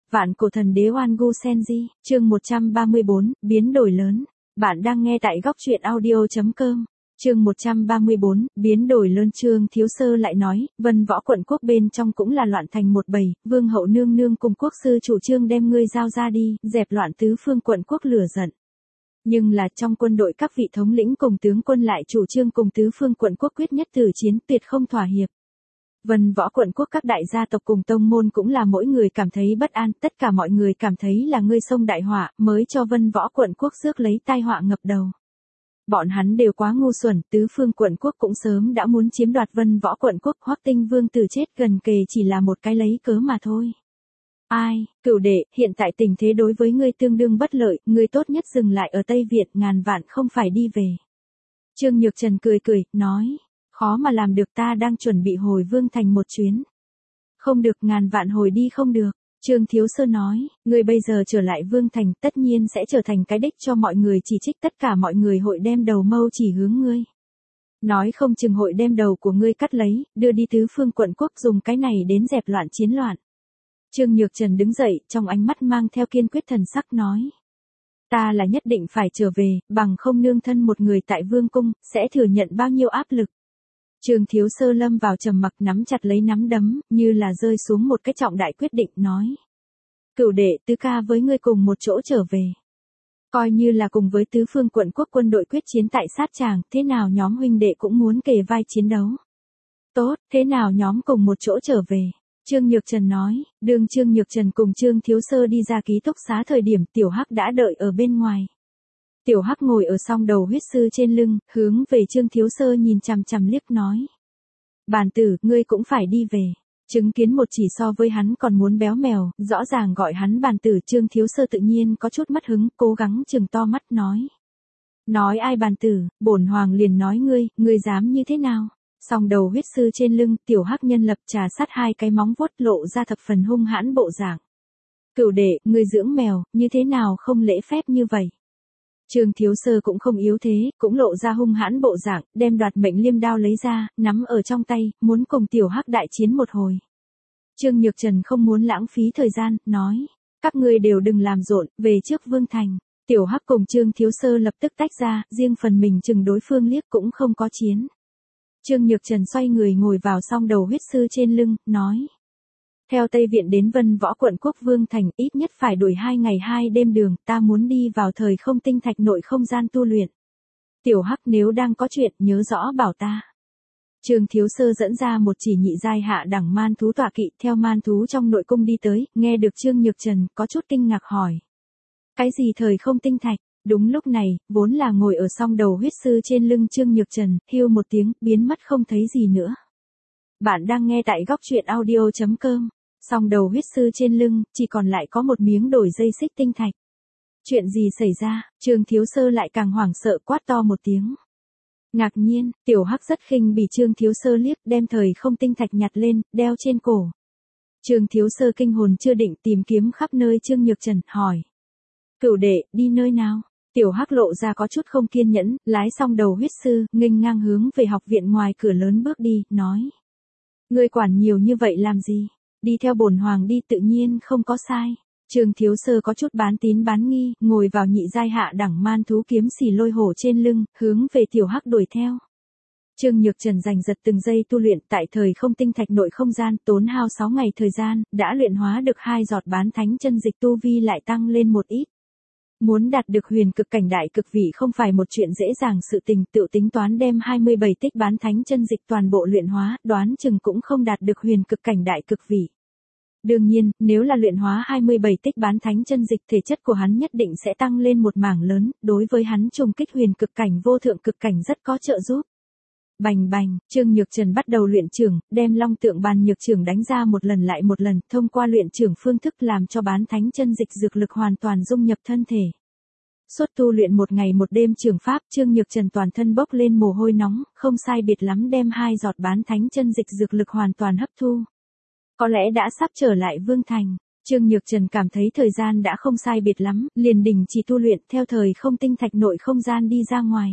Vạn cổ thần đế Oan Gu Senji, chương 134, biến đổi lớn. Bạn đang nghe tại góc truyện audio.com. Chương 134, biến đổi lớn. Trương Thiếu Sơ lại nói, Vân Võ quận quốc bên trong cũng là loạn thành một bầy, Vương hậu nương nương cùng quốc sư chủ trương đem ngươi giao ra đi, dẹp loạn tứ phương quận quốc lửa giận. Nhưng là trong quân đội các vị thống lĩnh cùng tướng quân lại chủ trương cùng tứ phương quận quốc quyết nhất tử chiến, tuyệt không thỏa hiệp. Vân Võ quận quốc các đại gia tộc cùng tông môn cũng là mỗi người cảm thấy bất an, tất cả mọi người cảm thấy là ngươi xông đại họa, mới cho Vân Võ quận quốc rước lấy tai họa ngập đầu. Bọn hắn đều quá ngu xuẩn, tứ phương quận quốc cũng sớm đã muốn chiếm đoạt Vân Võ quận quốc, Hoắc Tinh Vương tử chết gần kề chỉ là một cái lấy cớ mà thôi. Ai, Cửu đệ, hiện tại tình thế đối với ngươi tương đương bất lợi, ngươi tốt nhất dừng lại ở Tây Việt, ngàn vạn không phải đi về. Trương Nhược Trần cười cười, nói. Khó mà làm được, ta đang chuẩn bị hồi Vương thành một chuyến. Không được, ngàn vạn hồi đi không được. Trương Thiếu Sơ nói, ngươi bây giờ trở lại Vương thành tất nhiên sẽ trở thành cái đích cho mọi người chỉ trích, tất cả mọi người hội đem đầu mâu chỉ hướng ngươi. Nói không chừng hội đem đầu của ngươi cắt lấy, đưa đi tứ phương quận quốc dùng cái này đến dẹp loạn chiến loạn. Trương Nhược Trần đứng dậy, trong ánh mắt mang theo kiên quyết thần sắc nói. Ta là nhất định phải trở về, bằng không nương thân một người tại Vương cung, sẽ thừa nhận bao nhiêu áp lực. Trương Thiếu Sơ lâm vào trầm mặc, nắm chặt lấy nắm đấm, như là rơi xuống một cái trọng đại quyết định, nói. Cửu đệ, tứ ca với ngươi cùng một chỗ trở về. Coi như là cùng với tứ phương quận quốc quân đội quyết chiến tại sát tràng, thế nào nhóm huynh đệ cũng muốn kề vai chiến đấu. Tốt, thế nào nhóm cùng một chỗ trở về. Trương Nhược Trần nói, đương Trương Nhược Trần cùng Trương Thiếu Sơ đi ra ký túc xá thời điểm, Tiểu Hắc đã đợi ở bên ngoài. Tiểu Hắc ngồi ở song đầu huyết sư trên lưng, hướng về Trương Thiếu Sơ nhìn chằm chằm liếc nói. Bàn tử, ngươi cũng phải đi về. Chứng kiến một chỉ so với hắn còn muốn béo mèo, rõ ràng gọi hắn bàn tử. Trương Thiếu Sơ tự nhiên có chút mất hứng, cố gắng trừng to mắt nói. Nói ai bàn tử, bổn hoàng liền nói ngươi dám như thế nào? Song đầu huyết sư trên lưng, Tiểu Hắc nhân lập trà sát hai cái móng vuốt lộ ra thập phần hung hãn bộ dạng. Cửu đệ, ngươi dưỡng mèo, như thế nào không lễ phép như vậy? Trương Thiếu Sơ cũng không yếu thế, cũng lộ ra hung hãn bộ dạng, đem đoạt mệnh liêm đao lấy ra, nắm ở trong tay, muốn cùng Tiểu Hắc đại chiến một hồi. Trương Nhược Trần không muốn lãng phí thời gian, nói, các ngươi đều đừng làm rộn, về trước Vương thành. Tiểu Hắc cùng Trương Thiếu Sơ lập tức tách ra, riêng phần mình chừng đối phương liếc cũng không có chiến. Trương Nhược Trần xoay người ngồi vào song đầu huyết sư trên lưng, nói. Theo Tây Viện đến Vân Võ quận quốc Vương thành ít nhất phải đuổi 2 ngày 2 đêm đường, ta muốn đi vào thời không tinh thạch nội không gian tu luyện. Tiểu Hắc nếu đang có chuyện nhớ rõ bảo ta. Trương Thiếu Sơ dẫn ra một chỉ nhị giai hạ đẳng man thú tọa kỵ theo man thú trong nội cung đi tới, nghe được Trương Nhược Trần có chút kinh ngạc hỏi. Cái gì thời không tinh thạch? Đúng lúc này, vốn là ngồi ở song đầu huyết sư trên lưng Trương Nhược Trần, hưu một tiếng, biến mất không thấy gì nữa. Bạn đang nghe tại góc truyện audio.com. Song đầu huyết sư trên lưng, chỉ còn lại có một miếng đổi dây xích tinh thạch. Chuyện gì xảy ra? Trương Thiếu Sơ lại càng hoảng sợ quát to một tiếng. Ngạc nhiên, Tiểu Hắc rất khinh bỉ Trương Thiếu Sơ liếc, đem thời không tinh thạch nhặt lên, đeo trên cổ. Trương Thiếu Sơ kinh hồn chưa định, tìm kiếm khắp nơi Trương Nhược Trần, hỏi. Cửu đệ, đi nơi nào? Tiểu Hắc lộ ra có chút không kiên nhẫn, lái song đầu huyết sư, nghênh ngang hướng về học viện ngoài cửa lớn bước đi, nói. Ngươi quản nhiều như vậy làm gì? Đi theo bổn hoàng đi tự nhiên không có sai. Trương Thiếu Sơ có chút bán tín bán nghi, ngồi vào nhị giai hạ đẳng man thú kiếm xỉ lôi hổ trên lưng, hướng về Tiểu Hắc đuổi theo. Trương Nhược Trần giành giật từng giây tu luyện tại thời không tinh thạch nội không gian, tốn hao 6 ngày thời gian, đã luyện hóa được 2 giọt bán thánh chân dịch, tu vi lại tăng lên một ít. Muốn đạt được huyền cực cảnh đại cực vị không phải một chuyện dễ dàng, sự tình tự tính toán đem 27 tích bán thánh chân dịch toàn bộ luyện hóa, đoán chừng cũng không đạt được huyền cực cảnh đại cực vị. Đương nhiên, nếu là luyện hóa 27 tích bán thánh chân dịch, thể chất của hắn nhất định sẽ tăng lên một mảng lớn, đối với hắn trùng kích huyền cực cảnh vô thượng cực cảnh rất có trợ giúp. Bành bành, Trương Nhược Trần bắt đầu luyện trưởng, đem long tượng bàn nhược trưởng đánh ra một lần lại một lần, thông qua luyện trưởng phương thức làm cho bán thánh chân dịch dược lực hoàn toàn dung nhập thân thể. Suốt tu luyện một ngày một đêm trưởng pháp, Trương Nhược Trần toàn thân bốc lên mồ hôi nóng, không sai biệt lắm đem 2 giọt bán thánh chân dịch dược lực hoàn toàn hấp thu. Có lẽ đã sắp trở lại Vương thành. Trương Nhược Trần cảm thấy thời gian đã không sai biệt lắm, liền đình chỉ tu luyện, theo thời không tinh thạch nội không gian đi ra ngoài.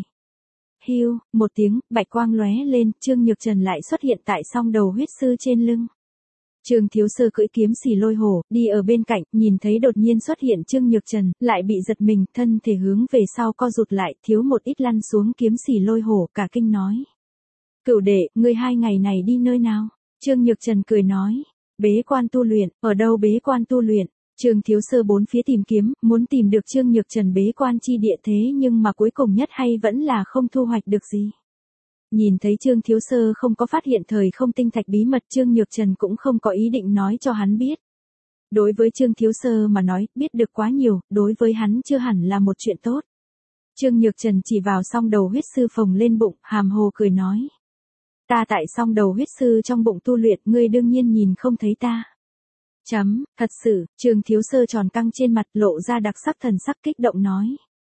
Hưu, một tiếng, bạch quang lóe lên, Trương Nhược Trần lại xuất hiện tại song đầu huyết sư trên lưng. Trương Thiếu Sơ cưỡi kiếm xì lôi hổ, đi ở bên cạnh, nhìn thấy đột nhiên xuất hiện Trương Nhược Trần, lại bị giật mình, thân thể hướng về sau co rụt lại, thiếu một ít lăn xuống kiếm xì lôi hổ, cả kinh nói. Cửu đệ, ngươi 2 ngày này đi nơi nào? Trương Nhược Trần cười nói. Bế quan tu luyện, ở đâu bế quan tu luyện? Trương Thiếu Sơ bốn phía tìm kiếm, muốn tìm được Trương Nhược Trần bế quan chi địa thế nhưng mà cuối cùng nhất hay vẫn là không thu hoạch được gì. Nhìn thấy Trương Thiếu Sơ không có phát hiện thời không tinh thạch bí mật, Trương Nhược Trần cũng không có ý định nói cho hắn biết. Đối với Trương Thiếu Sơ mà nói, biết được quá nhiều, đối với hắn chưa hẳn là một chuyện tốt. Trương Nhược Trần chỉ vào song đầu huyết sư phồng lên bụng, hàm hồ cười nói. Ta tại song đầu huyết sư trong bụng tu luyện, ngươi đương nhiên nhìn không thấy ta. Thật sự, Trương Thiếu Sơ tròn căng trên mặt lộ ra đặc sắc thần sắc kích động nói.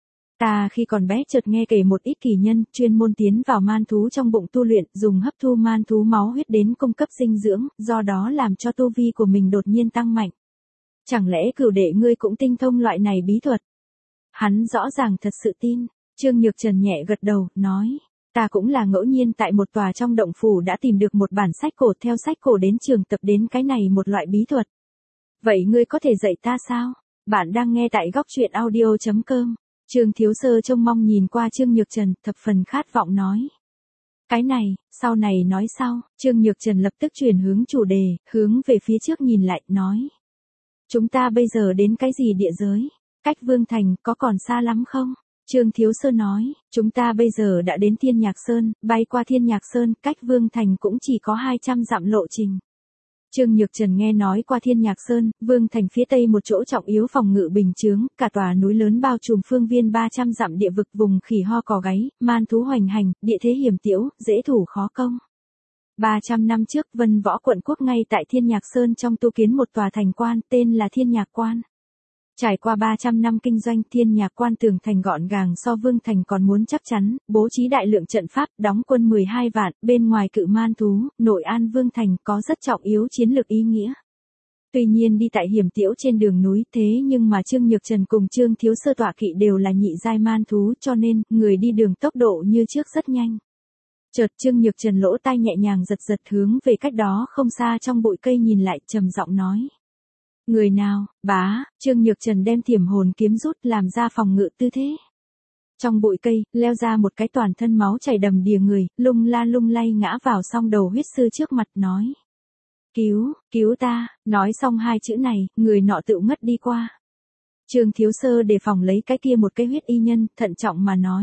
Ta khi còn bé chợt nghe kể một ít kỳ nhân, chuyên môn tiến vào man thú trong bụng tu luyện, dùng hấp thu man thú máu huyết đến cung cấp dinh dưỡng, do đó làm cho tu vi của mình đột nhiên tăng mạnh. Chẳng lẽ cửu đệ ngươi cũng tinh thông loại này bí thuật? Hắn rõ ràng thật sự tin, Trương Nhược Trần nhẹ gật đầu, nói. Ta cũng là ngẫu nhiên tại một tòa trong động phủ đã tìm được một bản sách cổ, theo sách cổ đến trường tập đến cái này một loại bí thuật. Vậy ngươi có thể dạy ta sao? Bạn đang nghe tại góc truyện audio.com. Trương Thiếu Sơ trông mong nhìn qua Trương Nhược Trần, thập phần khát vọng nói. Cái này, sau này nói sau, Trương Nhược Trần lập tức chuyển hướng chủ đề, hướng về phía trước nhìn lại, nói. Chúng ta bây giờ đến cái gì địa giới? Cách Vương Thành có còn xa lắm không? Trương Thiếu Sơ nói, chúng ta bây giờ đã đến Thiên Nhạc Sơn, bay qua Thiên Nhạc Sơn, cách Vương Thành cũng chỉ có 200 dặm lộ trình. Trương Nhược Trần nghe nói qua Thiên Nhạc Sơn, Vương Thành phía tây một chỗ trọng yếu phòng ngự bình chướng, cả tòa núi lớn bao trùm phương viên 300 dặm địa vực, vùng khỉ ho cò gáy, man thú hoành hành, địa thế hiểm tiễu, dễ thủ khó công. 300 năm trước, Vân Võ quận quốc ngay tại Thiên Nhạc Sơn trong tu kiến một tòa thành quan, tên là Thiên Nhạc Quan. Trải qua 300 năm kinh doanh, Thiên Nhạc Quan tường thành gọn gàng so Vương Thành còn muốn chắc chắn, bố trí đại lượng trận pháp, đóng quân 12 vạn, bên ngoài cự man thú, nội an Vương Thành có rất trọng yếu chiến lược ý nghĩa. Tuy nhiên đi tại hiểm tiễu trên đường núi, thế nhưng mà Trương Nhược Trần cùng Trương Thiếu Sơ tọa kỵ đều là nhị giai man thú, cho nên, người đi đường tốc độ như trước rất nhanh. Chợt Trương Nhược Trần lỗ tai nhẹ nhàng giật giật hướng về cách đó không xa trong bụi cây nhìn lại, trầm giọng nói. Người nào? Bá, Trương Nhược Trần đem Thiểm Hồn kiếm rút làm ra phòng ngự tư thế. Trong bụi cây, leo ra một cái toàn thân máu chảy đầm đìa người, lung la lung lay ngã vào song đầu huyết sư trước mặt, nói. Cứu ta, nói xong hai chữ này, người nọ tự ngất đi qua. Trương Thiếu Sơ đề phòng lấy cái kia một cái huyết y nhân, thận trọng mà nói.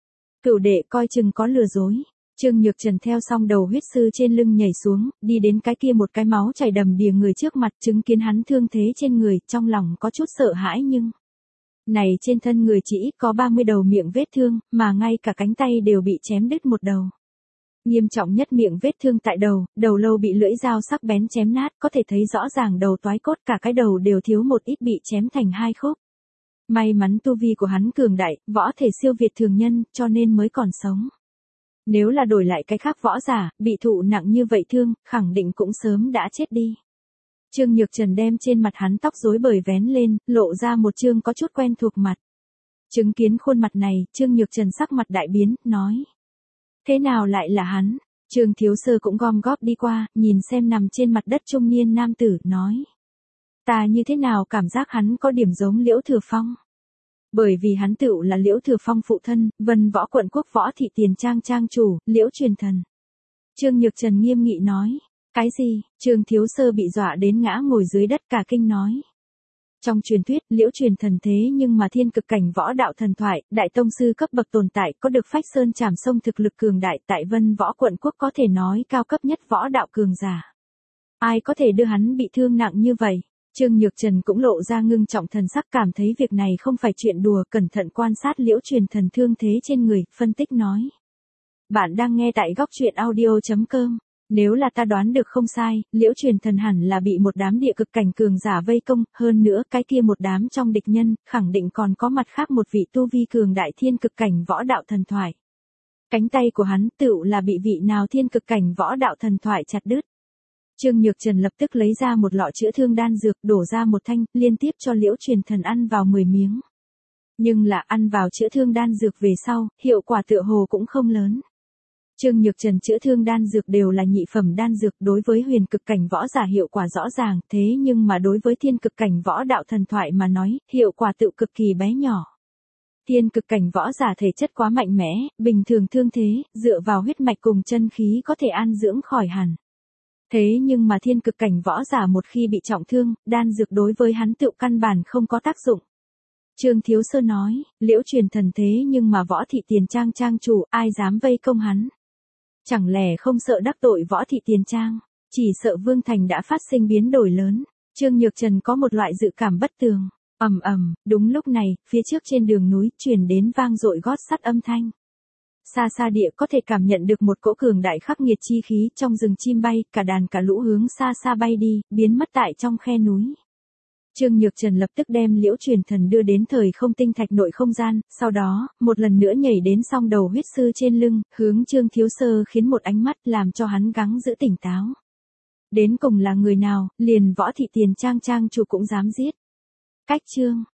Cửu đệ coi chừng có lừa dối. Trương Nhược Trần theo song đầu huyết sư trên lưng nhảy xuống, đi đến cái kia một cái máu chảy đầm đìa người trước mặt, chứng kiến hắn thương thế trên người, trong lòng có chút sợ hãi nhưng. Này trên thân người chỉ có 30 đầu miệng vết thương, mà ngay cả cánh tay đều bị chém đứt một đầu. Nghiêm trọng nhất miệng vết thương tại đầu lâu bị lưỡi dao sắc bén chém nát, có thể thấy rõ ràng đầu toái cốt, cả cái đầu đều thiếu một ít bị chém thành hai khúc. May mắn tu vi của hắn cường đại, võ thể siêu việt thường nhân, cho nên mới còn sống. Nếu là đổi lại cái khác võ giả, bị thụ nặng như vậy thương, khẳng định cũng sớm đã chết đi. Trương Nhược Trần đem trên mặt hắn tóc rối bời vén lên, lộ ra một trương có chút quen thuộc mặt. Chứng kiến khuôn mặt này, Trương Nhược Trần sắc mặt đại biến, nói. Thế nào lại là hắn? Trương Thiếu Sơ cũng gom góp đi qua, nhìn xem nằm trên mặt đất trung niên nam tử, nói. Ta như thế nào cảm giác hắn có điểm giống Liễu Thừa Phong? Bởi vì hắn tựu là Liễu Thừa Phong phụ thân, Vân Võ quận quốc Võ thị tiền trang trang chủ, Liễu Truyền Thần. Trương Nhược Trần nghiêm nghị nói. Cái gì? Trương Thiếu Sơ bị dọa đến ngã ngồi dưới đất cả kinh nói. Trong truyền thuyết, Liễu Truyền Thần thế nhưng mà thiên cực cảnh võ đạo thần thoại, đại tông sư cấp bậc tồn tại, có được phách sơn trảm sông thực lực cường đại, tại Vân Võ quận quốc có thể nói cao cấp nhất võ đạo cường giả. Ai có thể đưa hắn bị thương nặng như vậy? Trương Nhược Trần cũng lộ ra ngưng trọng thần sắc, cảm thấy việc này không phải chuyện đùa, cẩn thận quan sát Liễu Truyền Thần thương thế trên người, phân tích nói. Bạn đang nghe tại góc truyện audio.com. Nếu là ta đoán được không sai, Liễu Truyền Thần hẳn là bị một đám địa cực cảnh cường giả vây công, hơn nữa cái kia một đám trong địch nhân, khẳng định còn có mặt khác một vị tu vi cường đại thiên cực cảnh võ đạo thần thoại. Cánh tay của hắn tựu là bị vị nào thiên cực cảnh võ đạo thần thoại chặt đứt. Trương Nhược Trần lập tức lấy ra một lọ chữa thương đan dược, đổ ra một thanh, liên tiếp cho Liễu Truyền Thần ăn vào 10 miếng. Nhưng là ăn vào chữa thương đan dược về sau, hiệu quả tựa hồ cũng không lớn. Trương Nhược Trần chữa thương đan dược đều là nhị phẩm đan dược, đối với huyền cực cảnh võ giả hiệu quả rõ ràng, thế nhưng mà đối với thiên cực cảnh võ đạo thần thoại mà nói, hiệu quả tự cực kỳ bé nhỏ. Thiên cực cảnh võ giả thể chất quá mạnh mẽ, bình thường thương thế, dựa vào huyết mạch cùng chân khí có thể an dưỡng khỏi hẳn. Thế nhưng mà thiên cực cảnh võ giả một khi bị trọng thương, đan dược đối với hắn tự căn bản không có tác dụng. Trương Thiếu Sơ nói, Liễu Truyền Thần thế nhưng mà Võ Thị Tiền Trang trang chủ, ai dám vây công hắn? Chẳng lẽ không sợ đắc tội Võ Thị Tiền Trang? Chỉ sợ Vương Thành đã phát sinh biến đổi lớn. Trương Nhược Trần có một loại dự cảm bất tường. Ầm ầm, đúng lúc này, phía trước trên đường núi truyền đến vang dội gót sắt âm thanh. Xa xa địa có thể cảm nhận được một cỗ cường đại khắc nghiệt chi khí, trong rừng chim bay, cả đàn cả lũ hướng xa xa bay đi, biến mất tại trong khe núi. Trương Nhược Trần lập tức đem Liễu Truyền Thần đưa đến thời không tinh thạch nội không gian, sau đó, một lần nữa nhảy đến song đầu huyết sư trên lưng, hướng Trương Thiếu Sơ khiến một ánh mắt làm cho hắn gắng giữ tỉnh táo. Đến cùng là người nào, liền Võ Thị Tiền Trang trang chủ cũng dám giết. Cách chương